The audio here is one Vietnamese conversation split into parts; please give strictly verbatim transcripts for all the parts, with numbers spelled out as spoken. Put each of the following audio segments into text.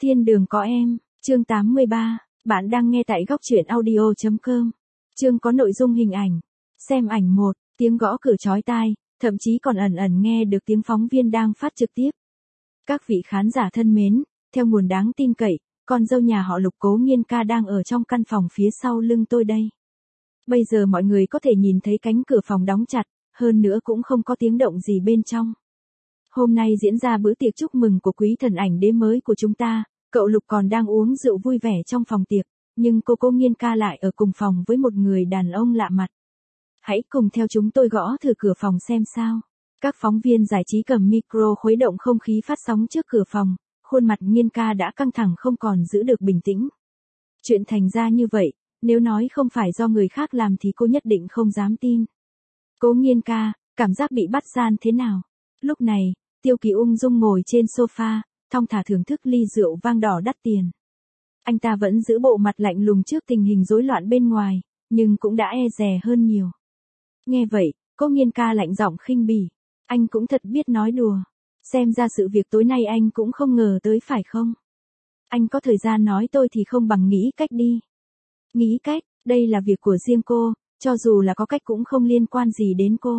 Thiên đường có em, chương tám mươi ba, bạn đang nghe tại góc truyện audio chấm com. Chương có nội dung hình ảnh. Xem ảnh một, tiếng gõ cửa chói tai, thậm chí còn ẩn ẩn nghe được tiếng phóng viên đang phát trực tiếp. Các vị khán giả thân mến, theo nguồn đáng tin cậy, con dâu nhà họ Lục Cố Nghiên Ca đang ở trong căn phòng phía sau lưng tôi đây. Bây giờ mọi người có thể nhìn thấy cánh cửa phòng đóng chặt, hơn nữa cũng không có tiếng động gì bên trong. Hôm nay diễn ra bữa tiệc chúc mừng của quý thần ảnh đế mới của chúng ta, cậu Lục còn đang uống rượu vui vẻ trong phòng tiệc, nhưng cô Cố Nghiên Ca lại ở cùng phòng với một người đàn ông lạ mặt. Hãy cùng theo chúng tôi gõ thử cửa phòng xem sao. Các phóng viên giải trí cầm micro khuấy động không khí phát sóng trước cửa phòng, khuôn mặt Nghiên Ca đã căng thẳng không còn giữ được bình tĩnh. Chuyện thành ra như vậy, nếu nói không phải do người khác làm thì cô nhất định không dám tin. Cố Nghiên Ca, cảm giác bị bắt gian thế nào? Lúc này, Tiêu Kỳ ung dung ngồi trên sofa, thong thả thưởng thức ly rượu vang đỏ đắt tiền. Anh ta vẫn giữ bộ mặt lạnh lùng trước tình hình rối loạn bên ngoài, nhưng cũng đã e dè hơn nhiều. Nghe vậy, Cố Nghiên Ca lạnh giọng khinh bỉ. Anh cũng thật biết nói đùa. Xem ra sự việc tối nay anh cũng không ngờ tới phải không? Anh có thời gian nói tôi thì không bằng nghĩ cách đi. Nghĩ cách, đây là việc của riêng cô, cho dù là có cách cũng không liên quan gì đến cô.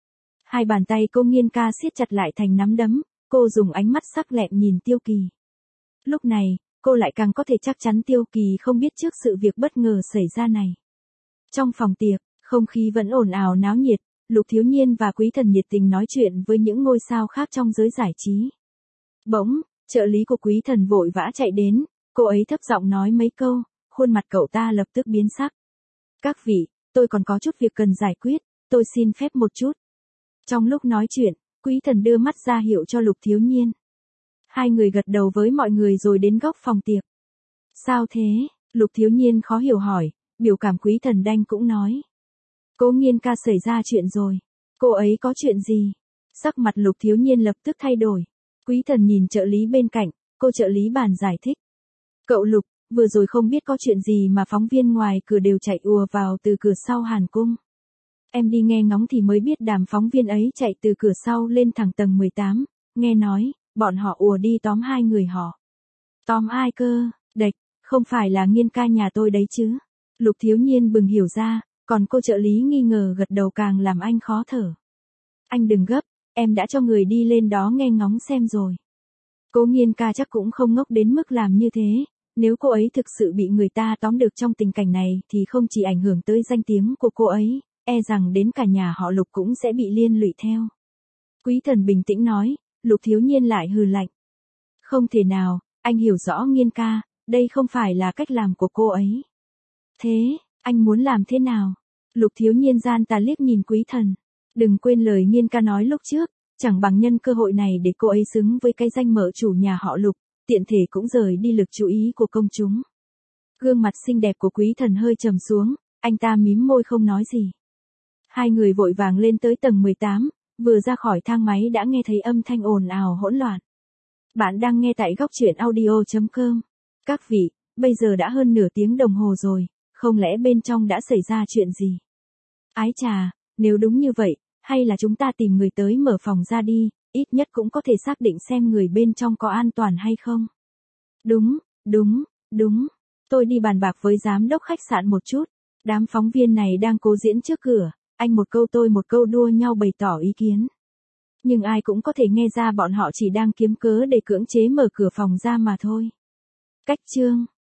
Hai bàn tay Cố Nghiên Ca siết chặt lại thành nắm đấm, cô dùng ánh mắt sắc lẹm nhìn Tiêu Kỳ. Lúc này, cô lại càng có thể chắc chắn Tiêu Kỳ không biết trước sự việc bất ngờ xảy ra này. Trong phòng tiệc, không khí vẫn ồn ào náo nhiệt, Lục Thiếu Nhiên và Quý Thần nhiệt tình nói chuyện với những ngôi sao khác trong giới giải trí. Bỗng, trợ lý của Quý Thần vội vã chạy đến, cô ấy thấp giọng nói mấy câu, khuôn mặt cậu ta lập tức biến sắc. Các vị, tôi còn có chút việc cần giải quyết, tôi xin phép một chút. Trong lúc nói chuyện, Quý Thần đưa mắt ra hiệu cho Lục Thiếu Nhiên. Hai người gật đầu với mọi người rồi đến góc phòng tiệc. Sao thế? Lục Thiếu Nhiên khó hiểu hỏi, biểu cảm Quý Thần đanh cũng nói. Cố Nghiên Ca xảy ra chuyện rồi. Cô ấy có chuyện gì? Sắc mặt Lục Thiếu Nhiên lập tức thay đổi. Quý Thần nhìn trợ lý bên cạnh, cô trợ lý bàn giải thích. Cậu Lục, vừa rồi không biết có chuyện gì mà phóng viên ngoài cửa đều chạy ùa vào từ cửa sau Hàn Cung. Em đi nghe ngóng thì mới biết đám phóng viên ấy chạy từ cửa sau lên thẳng tầng mười tám, nghe nói, bọn họ ùa đi tóm hai người họ. Tóm ai cơ? Đệch, không phải là Nghiên Ca nhà tôi đấy chứ? Lục Thiếu Nhiên bừng hiểu ra, còn cô trợ lý nghi ngờ gật đầu càng làm anh khó thở. Anh đừng gấp, em đã cho người đi lên đó nghe ngóng xem rồi. Cố Nghiên Ca chắc cũng không ngốc đến mức làm như thế, nếu cô ấy thực sự bị người ta tóm được trong tình cảnh này thì không chỉ ảnh hưởng tới danh tiếng của cô ấy, e rằng đến cả nhà họ Lục cũng sẽ bị liên lụy theo. Quý Thần bình tĩnh nói, Lục Thiếu Nhiên lại hừ lạnh. Không thể nào, anh hiểu rõ Nghiên Ca, đây không phải là cách làm của cô ấy. Thế, anh muốn làm thế nào? Lục Thiếu Nhiên gian tà liếc nhìn Quý Thần. Đừng quên lời Nghiên Ca nói lúc trước, chẳng bằng nhân cơ hội này để cô ấy xứng với cái danh mở chủ nhà họ Lục, tiện thể cũng rời đi lực chú ý của công chúng. Gương mặt xinh đẹp của Quý Thần hơi trầm xuống, anh ta mím môi không nói gì. Hai người vội vàng lên tới tầng mười tám, vừa ra khỏi thang máy đã nghe thấy âm thanh ồn ào hỗn loạn. Bạn đang nghe tại góc truyện audio chấm com. Các vị, bây giờ đã hơn nửa tiếng đồng hồ rồi, không lẽ bên trong đã xảy ra chuyện gì? Ái chà, nếu đúng như vậy, hay là chúng ta tìm người tới mở phòng ra đi, ít nhất cũng có thể xác định xem người bên trong có an toàn hay không. Đúng, đúng, đúng. Tôi đi bàn bạc với giám đốc khách sạn một chút. Đám phóng viên này đang cố diễn trước cửa, anh một câu tôi một câu đua nhau bày tỏ ý kiến. Nhưng ai cũng có thể nghe ra bọn họ chỉ đang kiếm cớ để cưỡng chế mở cửa phòng ra mà thôi. Cách chương